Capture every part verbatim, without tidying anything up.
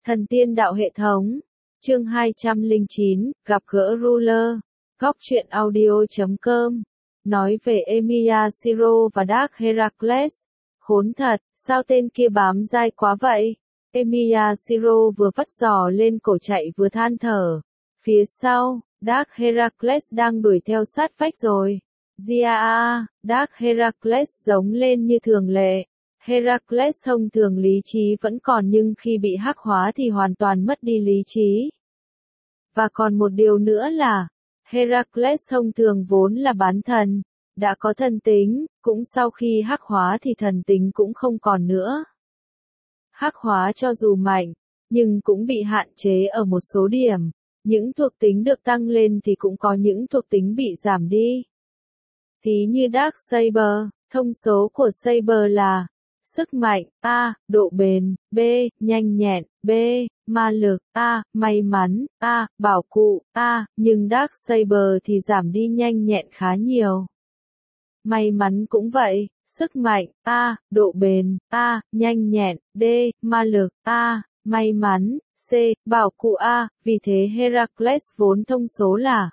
Thần tiên đạo hệ thống. Chương hai trăm lẻ chín, gặp gỡ Ruler. Góc truyện audio chấm com. Nói về Emilia Siro và Dark Heracles. Khốn thật, sao tên kia bám dai quá vậy? Emilia Siro vừa vắt giò lên cổ chạy vừa than thở. Phía sau, Dark Heracles đang đuổi theo sát vách rồi. Gia, Dark Heracles giống lên như thường lệ. Heracles thông thường lý trí vẫn còn nhưng khi bị hắc hóa thì hoàn toàn mất đi lý trí. Và còn một điều nữa là, Heracles thông thường vốn là bán thần, đã có thần tính, cũng sau khi hắc hóa thì thần tính cũng không còn nữa. Hắc hóa cho dù mạnh, nhưng cũng bị hạn chế ở một số điểm, những thuộc tính được tăng lên thì cũng có những thuộc tính bị giảm đi. Thí như Dark Saber, thông số của Saber là sức mạnh, A, độ bền, B, nhanh nhẹn, B, ma lực, A, may mắn, A, bảo cụ, A, nhưng Dark Saber thì giảm đi nhanh nhẹn khá nhiều. May mắn cũng vậy, sức mạnh, A, độ bền, A, nhanh nhẹn, D, ma lực, A, may mắn, C, bảo cụ A, vì thế Heracles vốn thông số là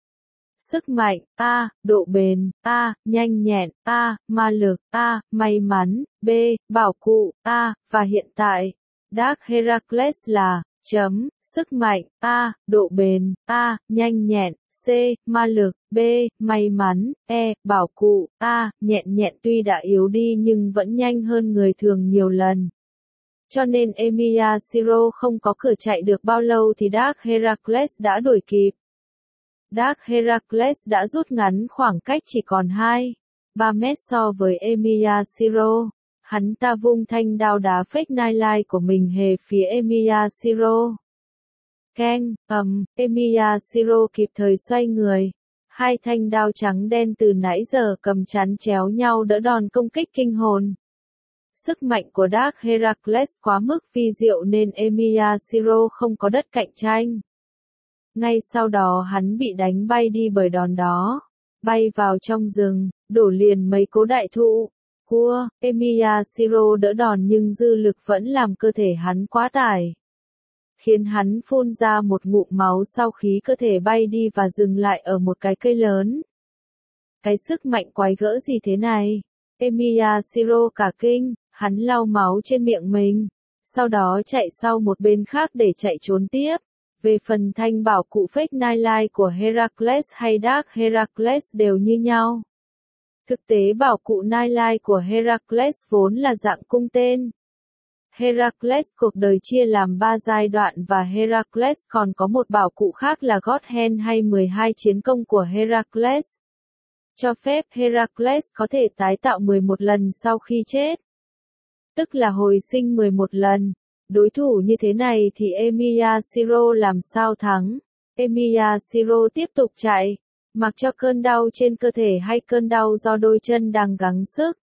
sức mạnh, A, độ bền, A, nhanh nhẹn, A, ma lực, A, may mắn, B, bảo cụ, A, và hiện tại, Dark Heracles là, chấm, sức mạnh, A, độ bền, A, nhanh nhẹn, C, ma lực, B, may mắn, E, bảo cụ, A, nhẹn nhẹn tuy đã yếu đi nhưng vẫn nhanh hơn người thường nhiều lần. Cho nên Emilia Siro không có cửa chạy được bao lâu thì Dark Heracles đã đuổi kịp. Dark Heracles đã rút ngắn khoảng cách chỉ còn hai phẩy ba mét so với Emilia Siro. Hắn ta vung thanh đao đá Fake Nightlight của mình về phía Emilia Siro. Keng, ầm, Emilia Siro kịp thời xoay người. Hai thanh đao trắng đen từ nãy giờ cầm chắn chéo nhau đỡ đòn công kích kinh hồn. Sức mạnh của Dark Heracles quá mức vi diệu nên Emilia Siro không có đất cạnh tranh. Ngay sau đó hắn bị đánh bay đi bởi đòn đó, bay vào trong rừng, đổ liền mấy cố đại thụ. Cua, Emilia Siro đỡ đòn nhưng dư lực vẫn làm cơ thể hắn quá tải, khiến hắn phun ra một ngụm máu sau khi cơ thể bay đi và dừng lại ở một cái cây lớn. Cái sức mạnh quái gở gì thế này? Emilia Siro cả kinh, hắn lau máu trên miệng mình, sau đó chạy sau một bên khác để chạy trốn tiếp. Về phần thanh bảo cụ Fake Nightlight của Heracles hay Dark Heracles đều như nhau. Thực tế bảo cụ Nightlight của Heracles vốn là dạng cung tên. Heracles cuộc đời chia làm ba giai đoạn và Heracles còn có một bảo cụ khác là God Hand hay mười hai chiến công của Heracles. Cho phép Heracles có thể tái tạo mười một lần sau khi chết. Tức là hồi sinh mười một lần. Đối thủ như thế này thì Emilia Siro làm sao thắng? Emilia Siro tiếp tục chạy, mặc cho cơn đau trên cơ thể hay cơn đau do đôi chân đang gắng sức.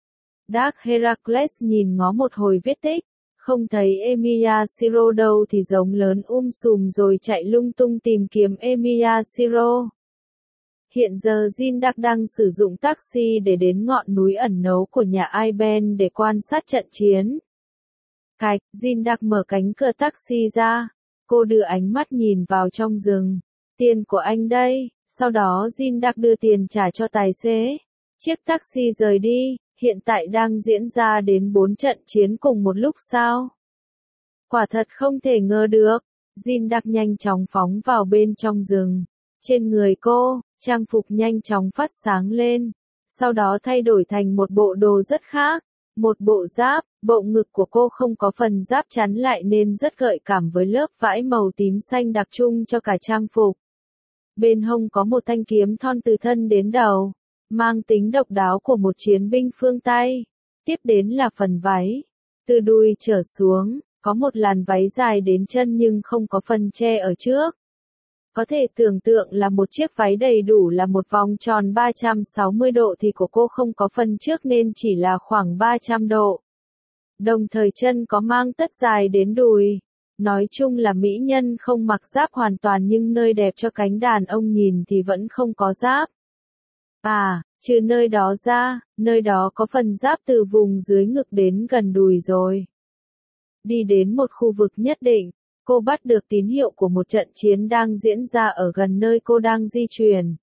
Dark Heracles nhìn ngó một hồi vết tích, không thấy Emilia Siro đâu thì giống lớn um sùm rồi chạy lung tung tìm kiếm Emilia Siro. Hiện giờ Zindak đang sử dụng taxi để đến ngọn núi ẩn náu của nhà Iben để quan sát trận chiến. Cạch, Zindak mở cánh cửa taxi ra. Cô đưa ánh mắt nhìn vào trong rừng. Tiền của anh đây. Sau đó Zindak đưa tiền trả cho tài xế. Chiếc taxi rời đi. Hiện tại đang diễn ra đến bốn trận chiến cùng một lúc sao? Quả thật không thể ngờ được. Zindak nhanh chóng phóng vào bên trong rừng. Trên người cô, trang phục nhanh chóng phát sáng lên. Sau đó thay đổi thành một bộ đồ rất khác. Một bộ giáp, bộ ngực của cô không có phần giáp chắn lại nên rất gợi cảm với lớp vải màu tím xanh đặc trưng cho cả trang phục. Bên hông có một thanh kiếm thon từ thân đến đầu, mang tính độc đáo của một chiến binh phương Tây. Tiếp đến là phần váy. Từ đùi trở xuống, có một làn váy dài đến chân nhưng không có phần che ở trước. Có thể tưởng tượng là một chiếc váy đầy đủ là một vòng tròn ba trăm sáu mươi độ thì của cô không có phần trước nên chỉ là khoảng ba trăm độ. Đồng thời chân có mang tất dài đến đùi. Nói chung là mỹ nhân không mặc giáp hoàn toàn nhưng nơi đẹp cho cánh đàn ông nhìn thì vẫn không có giáp. À, trừ nơi đó ra, nơi đó có phần giáp từ vùng dưới ngực đến gần đùi rồi. đi đến một khu vực nhất định, cô bắt được tín hiệu của một trận chiến đang diễn ra ở gần nơi cô đang di chuyển.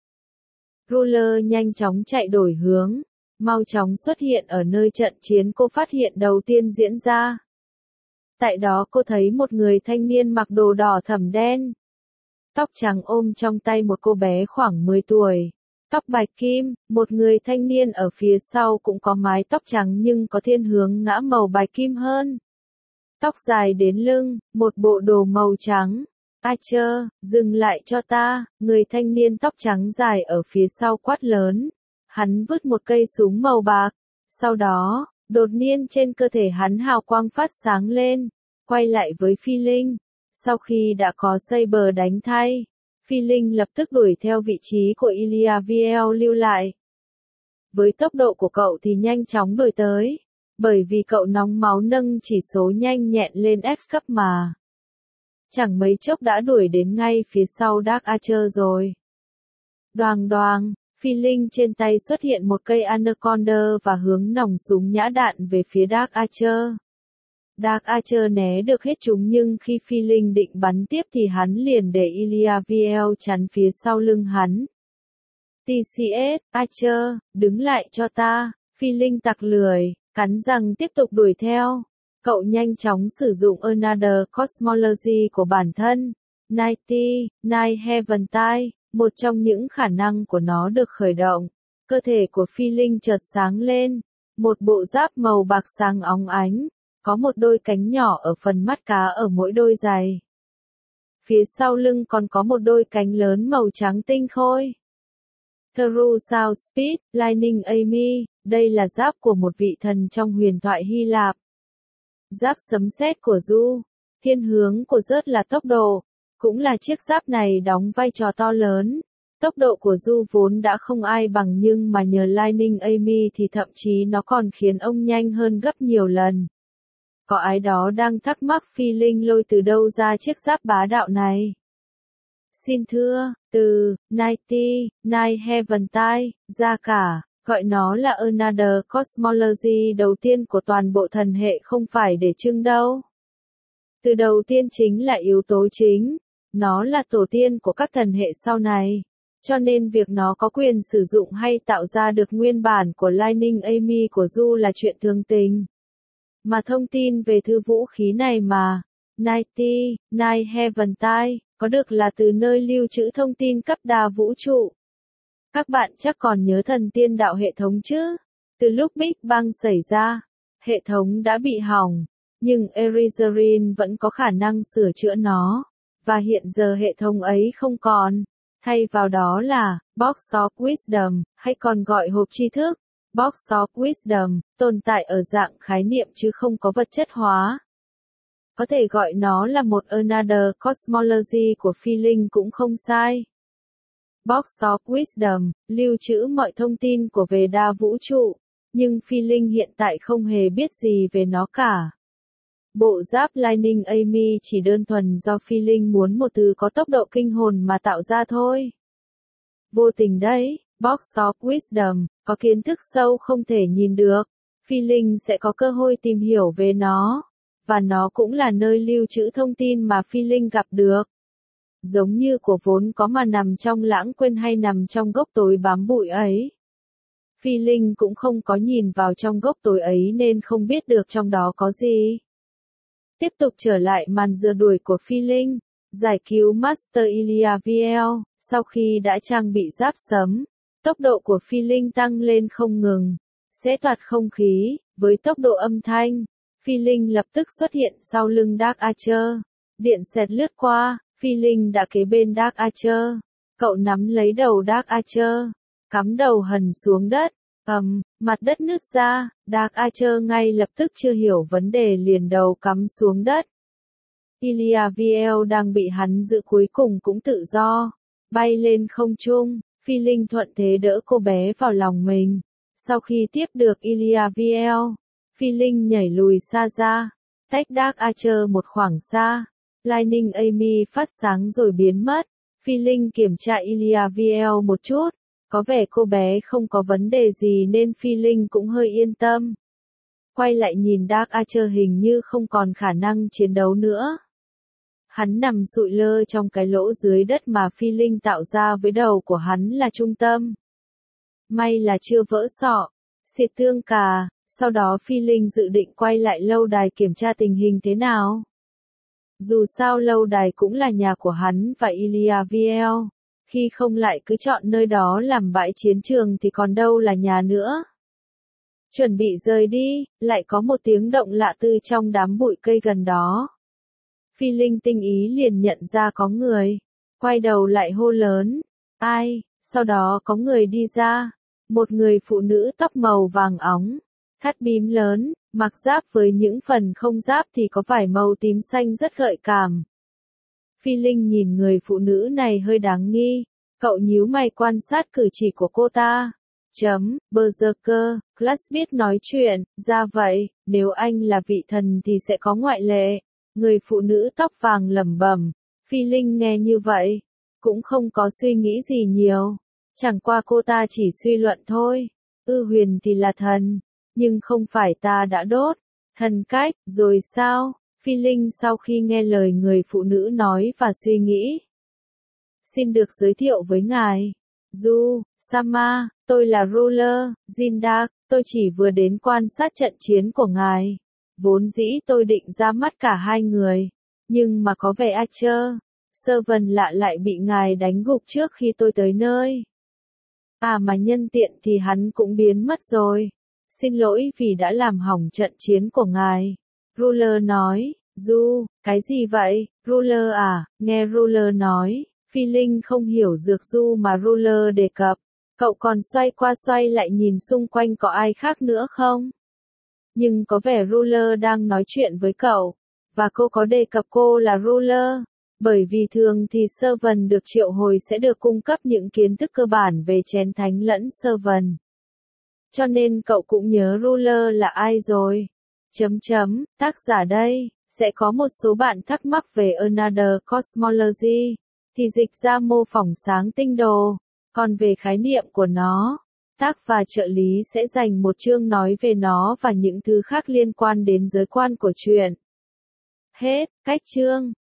Ruler nhanh chóng chạy đổi hướng, mau chóng xuất hiện ở nơi trận chiến cô phát hiện đầu tiên diễn ra. Tại đó cô thấy một người thanh niên mặc đồ đỏ thẫm đen, tóc trắng ôm trong tay một cô bé khoảng mười tuổi. Tóc bạch kim, một người thanh niên ở phía sau cũng có mái tóc trắng nhưng có thiên hướng ngã màu bạch kim hơn. Tóc dài đến lưng, một bộ đồ màu trắng. Archer, dừng lại cho ta, người thanh niên tóc trắng dài ở phía sau quát lớn. Hắn vứt một cây súng màu bạc. Sau đó, đột nhiên trên cơ thể hắn hào quang phát sáng lên, quay lại với Phi Linh. Sau khi đã có Saber đánh thay, Phi Linh lập tức đuổi theo vị trí của Ilya lưu lại. Với tốc độ của cậu thì nhanh chóng đuổi tới, bởi vì cậu nóng máu nâng chỉ số nhanh nhẹn lên X cấp mà. Chẳng mấy chốc đã đuổi đến ngay phía sau Dark Archer rồi. Đoàng đoàng, Phi Linh trên tay xuất hiện một cây Anaconda và hướng nòng súng nhã đạn về phía Dark Archer. Dark Archer né được hết chúng nhưng khi Phi Linh định bắn tiếp thì hắn liền để Ilya chắn phía sau lưng hắn. tê xê ét, Archer, đứng lại cho ta, Phi Linh tặc lười, cắn răng tiếp tục đuổi theo. Cậu nhanh chóng sử dụng Another Cosmology của bản thân. Nighty, Night Heaventide, một trong những khả năng của nó được khởi động. Cơ thể của Phi Linh chợt sáng lên, một bộ giáp màu bạc sáng óng ánh. Có một đôi cánh nhỏ ở phần mắt cá ở mỗi đôi giày. Phía sau lưng còn có một đôi cánh lớn màu trắng tinh khôi. True South Speed, Lightning Amy, đây là giáp của một vị thần trong huyền thoại Hy Lạp. Giáp sấm sét của Du, thiên hướng của rớt là tốc độ, cũng là chiếc giáp này đóng vai trò to lớn. Tốc độ của Du vốn đã không ai bằng nhưng mà nhờ Lightning Amy thì thậm chí nó còn khiến ông nhanh hơn gấp nhiều lần. Có ai đó đang thắc mắc Phi Linh lôi từ đâu ra chiếc giáp bá đạo này? Xin thưa, từ Nighty, Night Heaventide, ra cả, gọi nó là Another Cosmology đầu tiên của toàn bộ thần hệ không phải để trưng đâu. Từ đầu tiên chính là yếu tố chính, nó là tổ tiên của các thần hệ sau này, cho nên việc nó có quyền sử dụng hay tạo ra được nguyên bản của Lightning Amy của Du là chuyện thường tình. Mà thông tin về thứ vũ khí này mà, Nighty, Night Heaventide, có được là từ nơi lưu trữ thông tin cấp đa vũ trụ. Các bạn chắc còn nhớ thần tiên đạo hệ thống chứ? Từ lúc Big Bang xảy ra, hệ thống đã bị hỏng, nhưng Erizarine vẫn có khả năng sửa chữa nó, và hiện giờ hệ thống ấy không còn. Thay vào đó là, Box of Wisdom, hay còn gọi hộp tri thức. Box of Wisdom, tồn tại ở dạng khái niệm chứ không có vật chất hóa. Có thể gọi nó là một Another Cosmology của Phi Linh cũng không sai. Box of Wisdom, lưu trữ mọi thông tin của về đa vũ trụ, nhưng Phi Linh hiện tại không hề biết gì về nó cả. Bộ giáp Lightning Amy chỉ đơn thuần do Phi Linh muốn một thứ có tốc độ kinh hồn mà tạo ra thôi. Vô tình đấy. Box of Wisdom, có kiến thức sâu không thể nhìn được, Phi Linh sẽ có cơ hội tìm hiểu về nó, và nó cũng là nơi lưu trữ thông tin mà Phi Linh gặp được. Giống như của vốn có mà nằm trong lãng quên hay nằm trong gốc tối bám bụi ấy. Phi Linh cũng không có nhìn vào trong gốc tối ấy nên không biết được trong đó có gì. Tiếp tục trở lại màn rượt đuổi của Phi Linh, giải cứu Master Ilya, sau khi đã trang bị giáp sấm. Tốc độ của Phi Linh tăng lên không ngừng, xé toạc không khí, với tốc độ âm thanh, Phi Linh lập tức xuất hiện sau lưng Dark Archer. Điện xẹt lướt qua, Phi Linh đã kế bên Dark Archer. Cậu nắm lấy đầu Dark Archer, cắm đầu hằn xuống đất, ầm, um, mặt đất nứt ra, Dark Archer ngay lập tức chưa hiểu vấn đề liền đầu cắm xuống đất. Ilya đang bị hắn giữ cuối cùng cũng tự do, bay lên không trung. Phi Linh thuận thế đỡ cô bé vào lòng mình. Sau khi tiếp được Ilya, Phi Linh nhảy lùi xa ra, tách Dark Archer một khoảng xa. Lightning Amy phát sáng rồi biến mất. Phi Linh kiểm tra Ilya một chút, có vẻ cô bé không có vấn đề gì nên Phi Linh cũng hơi yên tâm. quay lại nhìn Dark Archer hình như không còn khả năng chiến đấu nữa. Hắn nằm sụi lơ trong cái lỗ dưới đất mà phi linh tạo ra với đầu của hắn là trung tâm. May là chưa vỡ sọ, xịt tương cà, sau đó phi linh dự định quay lại lâu đài kiểm tra tình hình thế nào. Dù sao lâu đài cũng là nhà của hắn và Iliaviel, khi không lại cứ chọn nơi đó làm bãi chiến trường thì còn đâu là nhà nữa. Chuẩn bị rời đi, lại có một tiếng động lạ từ trong đám bụi cây gần đó. Phi linh tinh ý liền nhận ra có người, quay đầu lại hô lớn, ai, sau đó có người đi ra, một người phụ nữ tóc màu vàng óng, thắt bím lớn, mặc giáp với những phần không giáp thì có vải màu tím xanh rất gợi cảm. Phi linh nhìn người phụ nữ này hơi đáng nghi, cậu nhíu mày quan sát cử chỉ của cô ta. Chấm, Berserker, Classmate nói chuyện, ra vậy, nếu anh là vị thần thì sẽ có ngoại lệ. Người phụ nữ tóc vàng lẩm bẩm, Phi linh nghe như vậy, cũng không có suy nghĩ gì nhiều, chẳng qua cô ta chỉ suy luận thôi, ư huyền thì là thần, nhưng không phải ta đã đốt, thần cách, rồi sao? Phi linh sau khi nghe lời người phụ nữ nói và suy nghĩ. Xin được giới thiệu với ngài, Du, Sama, tôi là Ruler, Zindak, tôi chỉ vừa đến quan sát trận chiến của ngài. Vốn dĩ tôi định ra mắt cả hai người, nhưng mà có vẻ Archer, Servant lạ lại bị ngài đánh gục trước khi tôi tới nơi. À mà nhân tiện thì hắn cũng biến mất rồi. Xin lỗi vì đã làm hỏng trận chiến của ngài. Ruler nói, Du, cái gì vậy, Ruler à, nghe Ruler nói, Phi linh không hiểu dược du mà Ruler đề cập. Cậu còn xoay qua xoay lại nhìn xung quanh có ai khác nữa không? Nhưng có vẻ Ruler đang nói chuyện với cậu, và cô có đề cập cô là Ruler, bởi vì thường thì Servant được triệu hồi sẽ được cung cấp những kiến thức cơ bản về chén thánh lẫn Servant. Cho nên cậu cũng nhớ Ruler là ai rồi. Chấm chấm, tác giả đây, sẽ có một số bạn thắc mắc về Another Cosmology, thì dịch ra mô phỏng sáng tinh đồ, còn về khái niệm của nó, tác và trợ lý sẽ dành một chương nói về nó và những thứ khác liên quan đến giới quan của truyện. Hết, cách chương.